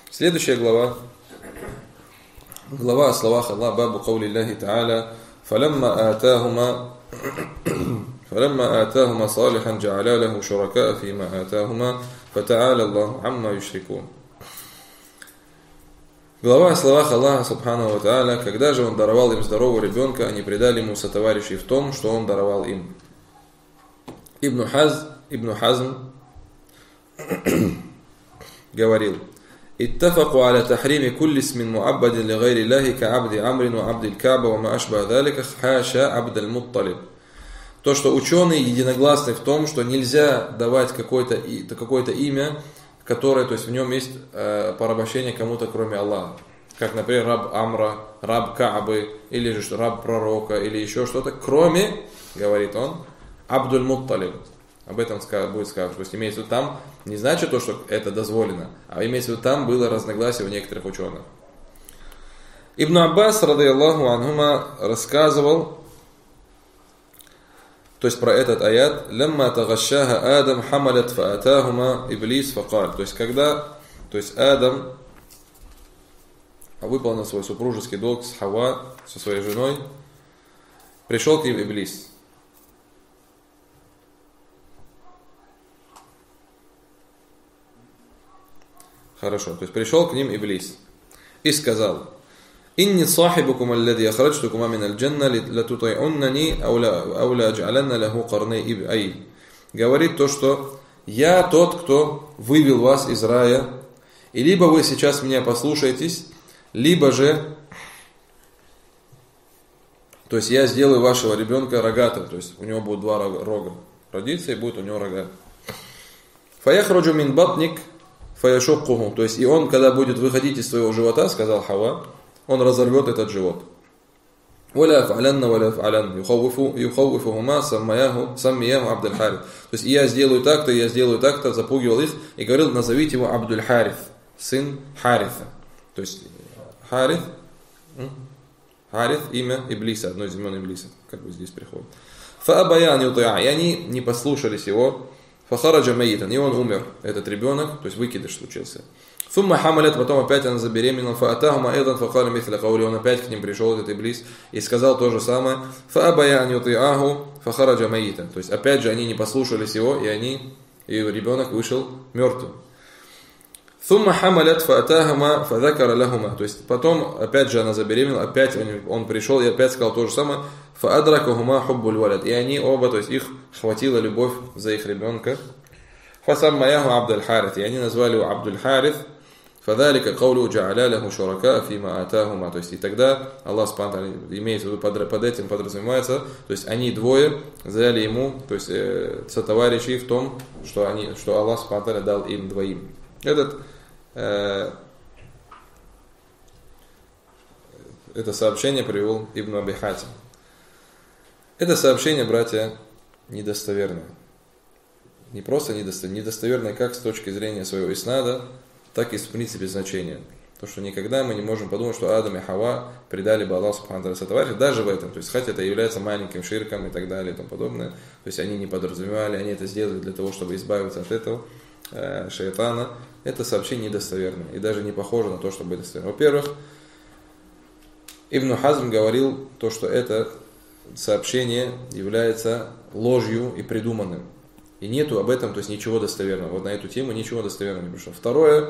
Следующая глава. Глава о словах Аллаха, бабу каули Аллахи Та'аля, فَلَمَّا آتَاهُمَا صَالِحًا جَعَلَا لَهُ شُرَكَاءَ فِيمَا آتَاهُمَا فَتَعَالَى اللَّهُ عَمَّا يُشْرِكُونَ. Глава о словах Аллаха Субхану ва Тааля, когда же Он даровал им здорового ребенка, они предали ему сотоварищей в том, что Он даровал им. Ибн Хазм говорил: اتفقوا على تحريم كل اسم معبد لغير الله كعبد عمرو وعبد الكعبة وما أشبه ذلك حاشا عبد المطلب. То, что ученые единогласны в том, что нельзя давать какое-то имя, которое, то есть в нем есть порабощение кому-то, кроме Аллаха. Как, например, раб Амра, раб Каабы, или же раб пророка, или еще что-то, кроме, говорит он, Абдуль Мутталиб. Об этом будет сказано. То есть имеется в виду там, не значит то, что это дозволено, а имеется в виду там было разногласие у некоторых ученых. Ибн Аббас, радийаллаху анхума, рассказывал, то есть про этот аят, «Лямма тагашшаха Адам хамалят фаатахума иблис факаль». То есть когда, Адам выполнил свой супружеский долг с Хава, со своей женой, пришел к ним Иблис. Хорошо, то есть пришел к ним Иблис и сказал: «Инни сахибукум аллади ахраджтукума мин аль-джанна латутай'уннани ау ла адж'аланна лаху карней иб'ай». Говорит то, что я тот, кто вывел вас из рая, и либо вы сейчас меня послушаетесь, либо же, то есть я сделаю вашего ребенка рогатым, то есть у него будет два рога, родится и будет у него рога. Фаяхраджу мин батник фаяшуккуху, то есть и он, когда будет выходить из своего живота, сказал Хава, он разорвет этот живот. Валя фа'алянна валя фа'алянна юхауифухума саммияху Абдуль Харith. То есть я сделаю так-то, запугивал их и говорил: назовите его Абдуль Харith, сын Хариса. То есть Харith, имя Иблиса, одно из имен Иблиса, как бы здесь приходит. Фа'абаян юти'a, и они не послушались его. Фахараджа майитан, и он умер, этот ребенок, то есть выкидыш случился. Сумма хамалят, потом опять она забеременела. Фаатахума айдан факаля мисля каули, он опять к ним пришел, этот Иблис, и сказал то же самое. Фаабаян юти'аху фахараджа майитан, то есть опять же они не послушались его, и ребенок вышел мертвым. Сумма хамалят фаатахума фадакара лахума, то есть потом опять же она забеременела, опять он пришел и опять сказал то же самое. Фаадракахума хуббуль валад, и они оба, то есть их хватила любовь за их ребенка. Фасаммаяху Абдуль Харith, и они назвали его Абдуль Харith. Фадалика каулу джа'аля лаху шурака фима атахума, то есть и тогда Аллах Субхану имеется в виду, под этим подразумевается, то есть они двое взяли ему, то есть сотоварищей в том, что Аллах Субхану дал им двоим. Это сообщение привел Ибн Аби Хатим. Это сообщение, братья, недостоверное. Не просто недостоверное как с точки зрения своего иснада, так и в принципе значения. То, что никогда мы не можем подумать, что Адам и Хава предали бы Аллаху Субхану ва Тааля сотоварищей, даже в этом. То есть, хотя это является маленьким ширком и так далее и тому подобное. То есть, они не подразумевали, они это сделали для того, чтобы избавиться от этого шайтана. Это сообщение недостоверное и даже не похоже на то, что будет достоверно. Во-первых, Ибн Хазм говорил то, что это сообщение является ложью и придуманным. И нету об этом, то есть ничего достоверного. Вот на эту тему ничего достоверного не пришло. Второе,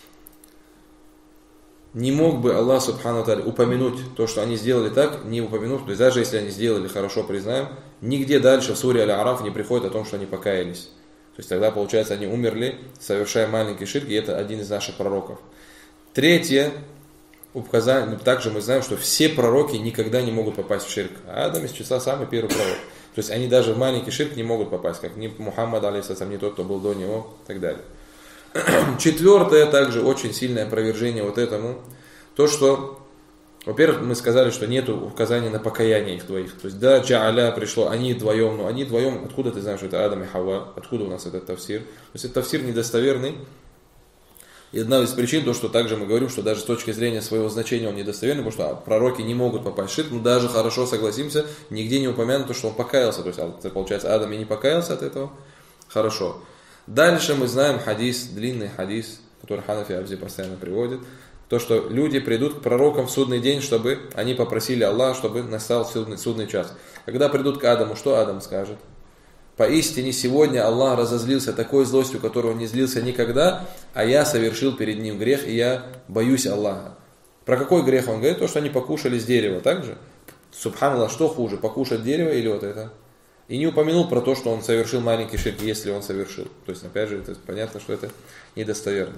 не мог бы Аллах Субхану ва Тааля упомянуть то, что они сделали так, не упомянув, то есть даже если они сделали, хорошо признаем, нигде дальше в суре Аль-Араф не приходит о том, что они покаялись. То есть тогда, получается, они умерли, совершая маленький ширк, и это один из наших пророков. Третье, указание, также мы знаем, что все пророки никогда не могут попасть в ширк. А Адам из числа самый первый пророк. То есть они даже в маленький ширк не могут попасть, как ни Мухаммад, алейхиссалям, ни тот, кто был до него, и так далее. Четвертое, также очень сильное опровержение вот этому, то, что, во-первых, мы сказали, что нет указания на покаяние их двоих. То есть, да, джа'аля пришло, они вдвоем, но они вдвоем, откуда ты знаешь, что это Адам и Хава, откуда у нас этот тафсир? То есть, это тафсир недостоверный. И одна из причин, то, что также мы говорим, что даже с точки зрения своего значения он недостоверный, потому что пророки не могут попасть в ширк, но даже хорошо согласимся, нигде не упомянуто, что он покаялся. То есть, получается, Адам и не покаялся от этого. Хорошо. Дальше мы знаем хадис, длинный хадис, который Ханафи Абзи постоянно приводит, то, что люди придут к пророкам в судный день, чтобы они попросили Аллаха, чтобы настал судный час. Когда придут к Адаму, что Адам скажет? Поистине сегодня Аллах разозлился такой злостью, которого не злился никогда, а я совершил перед ним грех, и я боюсь Аллаха. Про какой грех он говорит? То, что они покушали с дерева, так же? Субханаллах, что хуже, покушать дерево или вот это? И не упомянул про то, что он совершил маленький ширк, если он совершил. То есть, опять же, это понятно, что это недостоверно.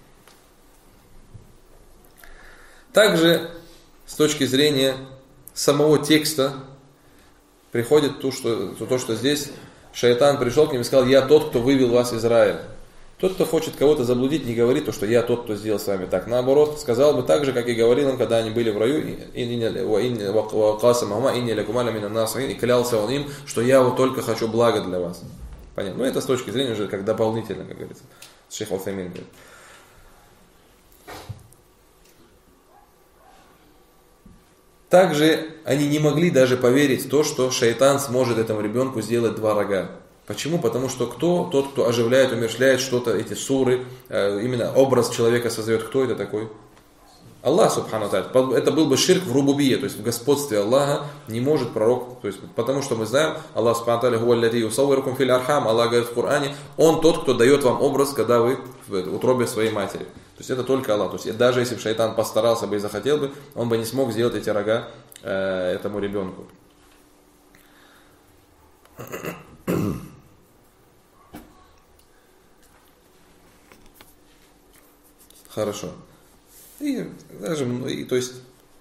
Также, с точки зрения самого текста, приходит то, что здесь шайтан пришел к ним и сказал: «Я тот, кто вывел вас из рая». Тот, кто хочет кого-то заблудить, не говорит то, что «я тот, кто сделал с вами так». Наоборот, сказал бы так же, как и говорил им, когда они были в раю, и клялся он им, что «я вот только хочу блага для вас». Понятно? Но это с точки зрения уже как дополнительно, как говорится. Шейх Ут-Самин говорит. Также они не могли даже поверить в то, что шайтан сможет этому ребенку сделать 2 рога. Почему? Потому что тот, кто оживляет, умерщвляет что-то, эти суры, именно образ человека создает. Кто это такой? Аллах, субхану ва тааля. Это был бы ширк в рубубие, то есть в господстве Аллаха не может пророк, то есть, потому что мы знаем, Аллах, субхану ва тааля, хуаллади юсаввирукум фил архам, Аллах говорит в Коране, Он тот, кто дает вам образ, когда вы в утробе своей матери. То есть это только Аллах. То есть даже если бы шайтан постарался бы и захотел бы, он бы не смог сделать эти рога этому ребенку. Хорошо. То есть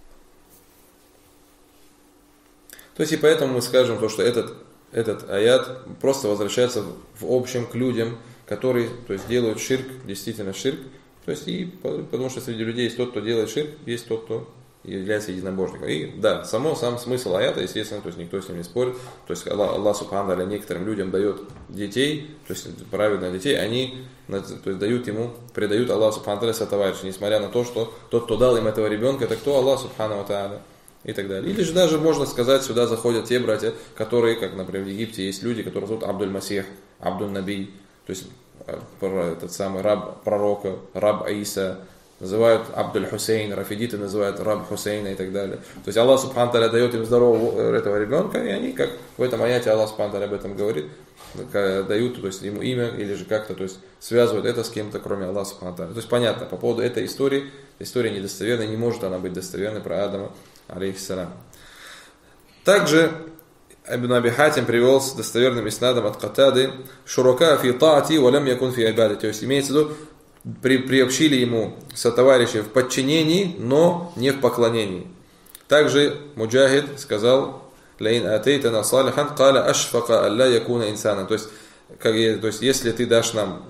и поэтому мы скажем то, что этот аят просто возвращается в общем к людям, которые, то есть, делают ширк, действительно ширк. То есть, потому что среди людей есть тот, кто делает ширк, есть тот, кто является единобожником. И да, сам смысл аята, естественно, то есть никто с ним не спорит. То есть Аллах субхану ва тааля некоторым людям дает детей, то есть праведных детей, они то есть, предают Аллаху субхану ва тааля сотоварища, несмотря на то, что тот, кто дал им этого ребенка, это кто? Аллах субхану ва тааля. И так далее. Или же даже можно сказать, сюда заходят те братья, которые, как, например, в Египте есть люди, которые зовут Абдуль-Масих, Абдуль-Наби, то есть этот самый раб пророка, раб Аиса, называют Абдуль-Хусейн, рафидиты называют раб Хусейна и так далее. То есть Аллах субхану ва тааля дает им здорового этого ребенка, и они, как в этом аяте Аллах субхану ва тааля об этом говорит, дают, то есть, ему имя, или же как-то, то есть связывают это с кем-то, кроме Аллаха субхану ва тааля. То есть понятно, по поводу этой история недостоверная, не может она быть достоверной про Адама, алейхиссалям. Также Ибн Аби Хатим привел с достоверным иснадом от Катады: «Шурака фи таати ва лям якун фи ибадати». То есть имеется в виду, приобщили ему сотоварищей в подчинении, но не в поклонении. Также Муджахид сказал: «Лаин атейтана салихан, каля ашфака алла якуна инсана». То есть, если ты дашь нам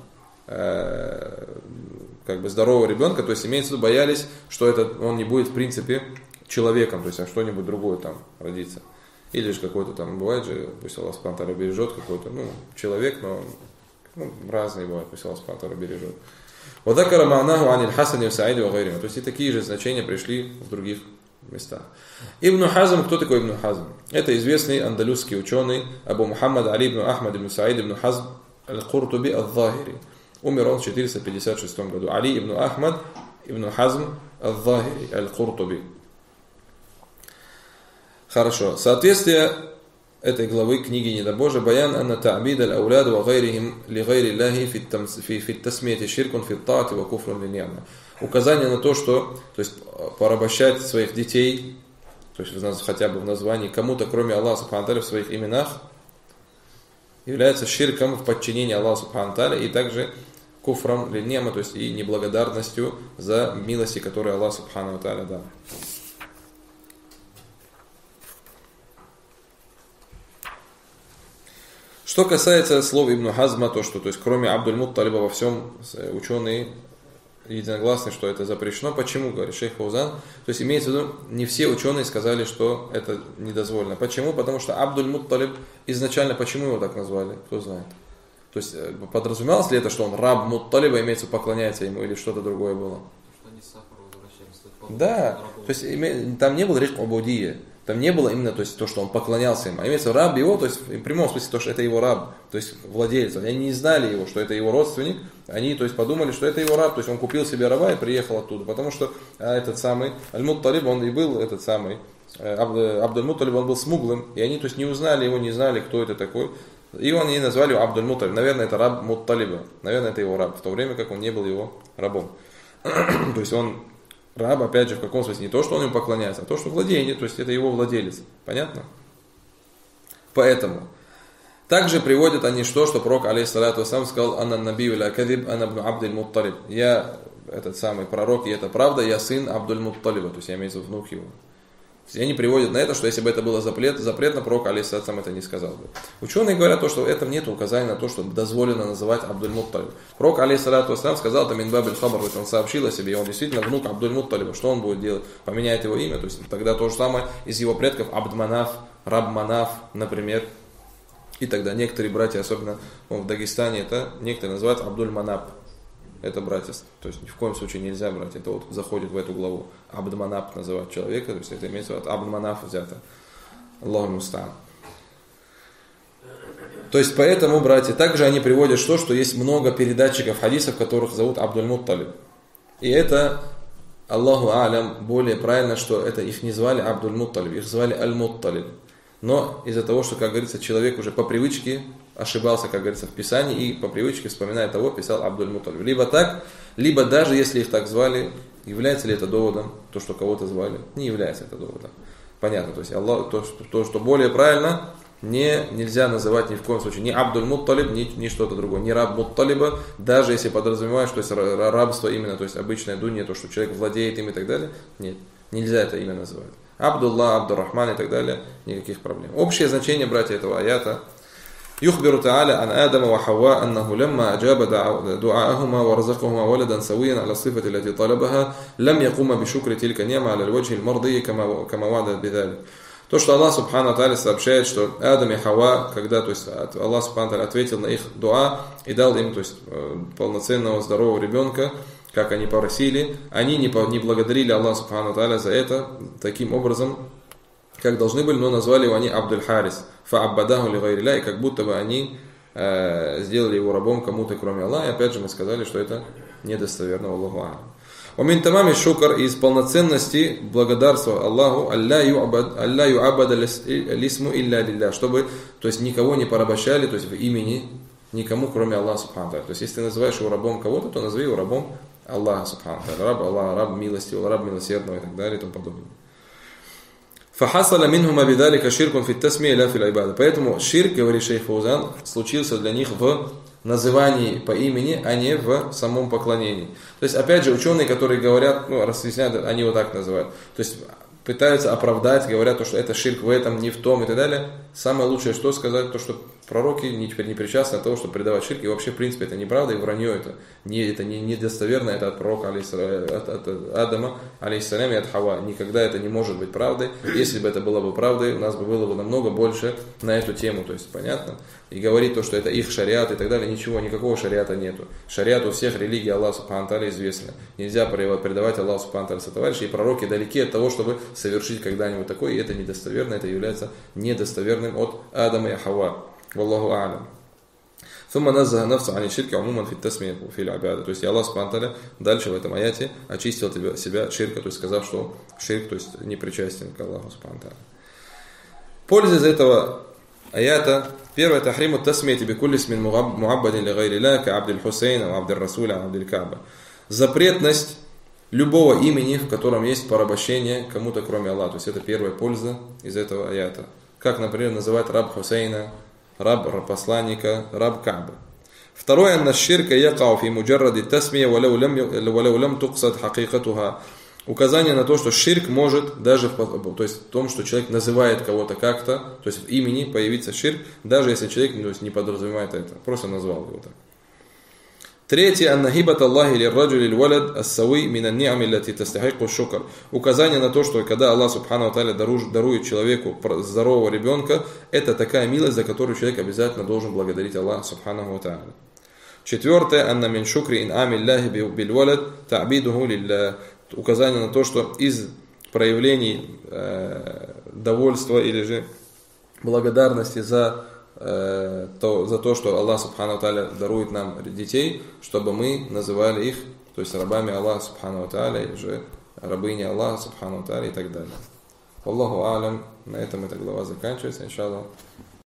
здорового ребенка, то есть имеется в виду, боялись, что он не будет в принципе человеком, то есть, а что-нибудь другое там родится. Или же какой-то там, бывает же, пусть Аллах субхану ва тааля бережет, какой-то, человек, но разные бывают, пусть Аллах субхану ва тааля бережет. وذكر معناه عن الحسن وسعيد وغيرهما. То есть и такие же значения пришли в других местах. Ибн Хазм, кто такой Ибн Хазм? Это известный андалузский ученый Абу Мухаммад Али ибн Ахмад ибн Саид ибн Хазм аль-Куртуби аль-Захири. Умер он в 456 году. Али ибн Ахмад ибн Хазм аль-Захири аль-Куртуби. Хорошо. Соответствие этой главы книги Недобожия: «Баян анна та'бид аль-ауляд ва гайрихим ли гайри Аллахи фи тасмияти ширкун фи таати ва куфрун ли ни'ма». Указание на то, что, то есть, порабощать своих детей, то есть хотя бы в названии, кому-то кроме Аллаха субхану ва тааля в своих именах, является ширком в подчинении Аллаху субхану ва тааля, и также куфром ли ни'ма, то есть и неблагодарностью за милости, которые Аллах субхану ва тааля дал. Что касается слов Ибн Хазма, то есть кроме Абдуль-Мутталиба во всем ученые единогласны, что это запрещено. Почему, говорит шейх Фаузан? То есть имеется в виду, не все ученые сказали, что это недозволено. Почему? Потому что Абдуль-Мутталиб изначально, почему его так назвали? Кто знает? То есть подразумевалось ли это, что он раб Мутталиба, имеется в виду, поклоняется ему, или что-то другое было? Что они Сафару возвращали. Да, то есть там не было речь убудия, там не было именно то, есть, то, что он поклонялся им, а имеется раб его, то есть в прямом смысле то, что это его раб, то есть владелец. Они не знали его, что это его родственник, они то есть подумали, что это его раб, то есть он купил себе раба и приехал оттуда, потому что этот самый Аль-Мутталиб, он и был этот самый Абдуль-Мутталиб, он был смуглым, и они то есть не узнали его, не знали, кто это такой. И он и назвали его Абдуль-Мутталиб. Наверное, это раб Мутталиба. Наверное, это его раб, в то время как он не был его рабом. То есть он раб, опять же, в каком смысле, не то, что он ему поклоняется, а то, что владение, то есть это его владелец. Понятно? Поэтому. Также приводят они что пророк, алейхиссалату вассалам, сказал: «Анна набию ля кадиб, ана бну Абдуль-Мутталиб». Я, этот самый пророк, и это правда, я сын Абдуль-Мутталиба. То есть я имею в виду внук его. И они приводят на это, что если бы это было запретно, пророк, алейхиссалам, это не сказал бы. Ученые говорят, что в этом нет указания на то, что дозволено называть Абдуль-Мутталиб. Пророк, алейхиссалату вассалам, сказал, это минбабиль хабар, он сообщил о себе, и он действительно внук Абдуль-Мутталиба. Что он будет делать? Поменяет его имя. То есть тогда то же самое из его предков Абд-Манаф, Раб-Манаф, например. И тогда некоторые братья, особенно в Дагестане, это некоторые называют Абдуль-Манаб. Это братья, то есть ни в коем случае нельзя брать, это вот заходит в эту главу. Абд-Манаб называть человека, то есть это имеется в виду от Абд-Манаф взято. Аллаху муста'ан. То есть поэтому, братья, также они приводят что есть много передатчиков хадисов, которых зовут Абдуль-Мутталиб. И это, Аллаху алям, более правильно, что это их не звали Абдуль-Мутталиб, их звали Аль-Мутталиб. Но из-за того, что, как говорится, человек уже по привычке ошибался, как говорится, в Писании, и по привычке, вспоминая того, писал Абдуль-Мутталиб. Либо так, либо даже если их так звали, является ли это доводом, то, что кого-то звали, не является это доводом. Понятно, то есть Аллах, то, что более правильно, нельзя называть ни в коем случае ни Абдуль-Мутталиб, ни что-то другое, ни раб Мутталиба, даже если подразумеваешь, что есть рабство именно, то есть обычное дунья, то, что человек владеет им и так далее, нет, нельзя это имя называть. Абдуллах, Абдуррахман и так далее, никаких проблем. Общее значение, братья, этого аята. يخبر تعالى عن آدم وحواء أنه لما أجاب دعاءهما ورزقهما ولدا سويا على الصفة التي طلبها لم يقوم بشكر تلك النعمة على الوجه المرضي كما وعد بذلك. То, что Аллах Субхану Тааля сообщает, что Адам и Хава, когда то есть, Аллах Субхану Тааля ответил на их дуа и дал им то есть, полноценного здорового ребенка, как они просили, они не благодарили Аллаха Субхану Тааля за это таким образом, как должны были, но назвали его они Абдуль-Харис, фа'аббадаху ли гайрилля, и как будто бы они сделали его рабом кому-то, кроме Аллаха. И опять же мы сказали, что это недостоверно, Аллаху а'лам. Умин тамами шукр, из полноценности благодарства Аллаху, алля ю'абада лисму илля лилля, чтобы, то есть никого не порабощали, то есть в имени никому, кроме Аллаха Субхану Тааля. То есть если ты называешь его рабом кого-то, то назови его рабом Аллаха Субхану Тааля. Раб Аллаха, раб милостивого, раб милосердного и так далее и тому подобное. فحصل منهما بذلك شرك في التسمية لا في العبادة. Поэтому ширк, говорит шейх Фаузан, случился для них в назывании по имени, а не в самом поклонении. То есть, опять же, ученые, которые говорят, разъясняют, они вот так называют. То есть, пытаются оправдать, говорят, что это ширк в этом, не в том и так далее. Самое лучшее, что сказать, то, что пророки теперь не причастны от того, чтобы предавать ширк. И вообще, в принципе, это неправда и вранье это. Это не достоверно, это от пророка, от Адама, алейхиссалям, и от Хава. Никогда это не может быть правдой. Если бы это было бы правдой, у нас бы было бы намного больше на эту тему. То есть, понятно? И говорить то, что это их шариат и так далее, ничего, никакого шариата нету. Шариат у всех религий Аллаха Субхану Тааля известно. Нельзя предавать Аллаху Субхану Тааля сотоварищей, и пророки далеки от того, чтобы совершить когда-нибудь такое, и это недостоверно, это является недостоверным от Адама и Хава. Валлаху а'лям. ثم نزه نفسه عن الشرك عموما في التسمية في العبادة. То есть Аллах Субхану Тааля дальше в этом аяте очистил себя ширка, то есть сказав, что ширк, то есть не причастен к Аллаху Субхану Тааля. Польза из этого аята. Первое, тахриму тасмияти бикулли смин муаббадин ли гайри ля, ка Абдуль Хусейн, Абдуль Расуля, Абдуль Кааба. Запретность любого имени, в котором есть порабощение кому-то, кроме Аллаха. То есть это первая польза из этого аята. Как, например, называть раб Хусейна, раб посланника, раб Кааба. Второе, анна ширка якау фи муджарради тасмия валау лам туксад хакикатуха. Указание на то, что ширк может даже то есть в том, что человек называет кого-то как-то, то есть в имени появится ширк, даже если человек то есть, не подразумевает это, просто назвал его так. Третье, анна хибат Аллахи лирраджули лвалад ас-сауи минан ни'ами лати тастахику шукр. Указание на то, что когда Аллах Субхану Тааля дарует человеку здорового ребенка, это такая милость, за которую человек обязательно должен благодарить Аллаха Субхану Тааля. Четвертое, анна мин шукри ин ами Аллахи билвалад та'бидуху лилля. указание на то, что из проявлений довольства или же благодарности за то, что Аллах Субхану ва Тааля дарует нам детей, чтобы мы называли их, то есть рабами Аллаха Субхану ва Тааля, или же рабыни Аллаха Субхану ва Тааля и так далее. Аллаху алям. На этом эта глава заканчивается, иншаллах.